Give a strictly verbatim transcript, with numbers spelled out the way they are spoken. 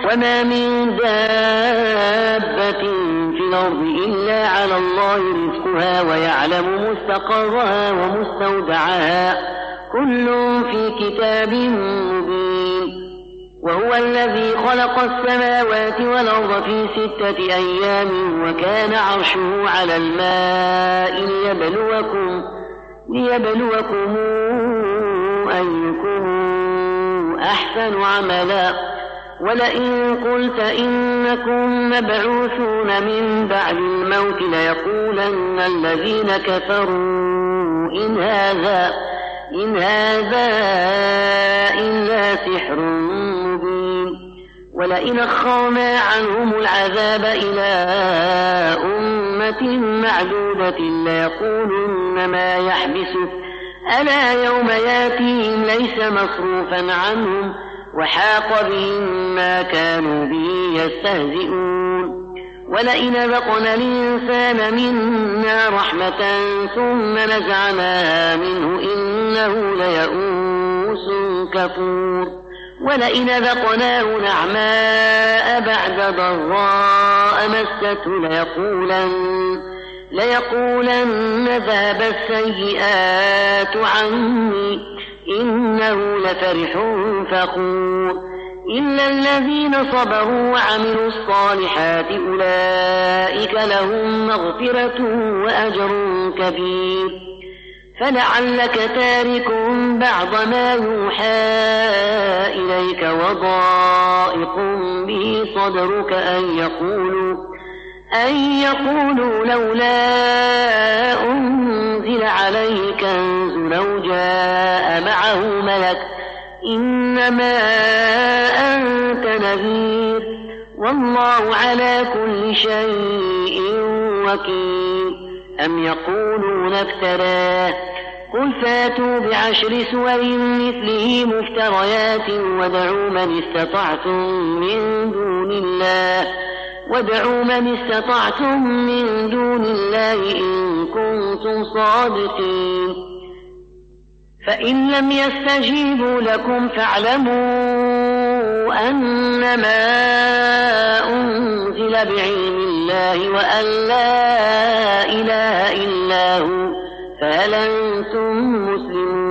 وما من دابة في الأرض إلا على الله رزقها ويعلم مستقرها ومستودعها كل في كتاب مبين. وهو الذي خلق السماوات والأرض في ستة أيام وكان عرشه على الماء ليبلوكم, ليبلوكم أيكم أحسن عملا. ولئن قلت إنكم مبعوثون من بعد الموت ليقولن الذين كفروا إن هذا, إن هذا إلا سحر مبين. ولئن أخرنا عنهم العذاب إلى أمة معدودة ليقولن ما يحبسه ألا يوم ياتيهم ليس مصروفا عنهم وحاق بهم ما كانوا به يستهزئون. ولئن ذقنا الإنسان منا رحمة ثم نزعناها منه إنه ليئوس كفور. ولئن ذقناه نعماء بعد ضراء مسته ليقولن, ليقولن ذهب السيئات عني إنه لفرح فخور. إلا الذين صبروا وعملوا الصالحات أولئك لهم مغفرة وأجر كبير. فلعلك تارك بعض ما يوحى إليك وضائق به صدرك أن يقولوا, أن يقولوا لولا أنزل عليه كنز لو جاء معه ملك إنما أنت نذير والله على كل شيء وكيل. أم يقولون افتراه قل فاتوا بعشر سور مثله مفتريات وادعوا من استطعتم من دون الله وادعوا من استطعتم من دون الله إن كنتم صادقين. فإن لم يستجيبوا لكم فاعلموا أنما أنزل بعلم الله وأن لا إله إلا هو فهل أنتم مسلمون.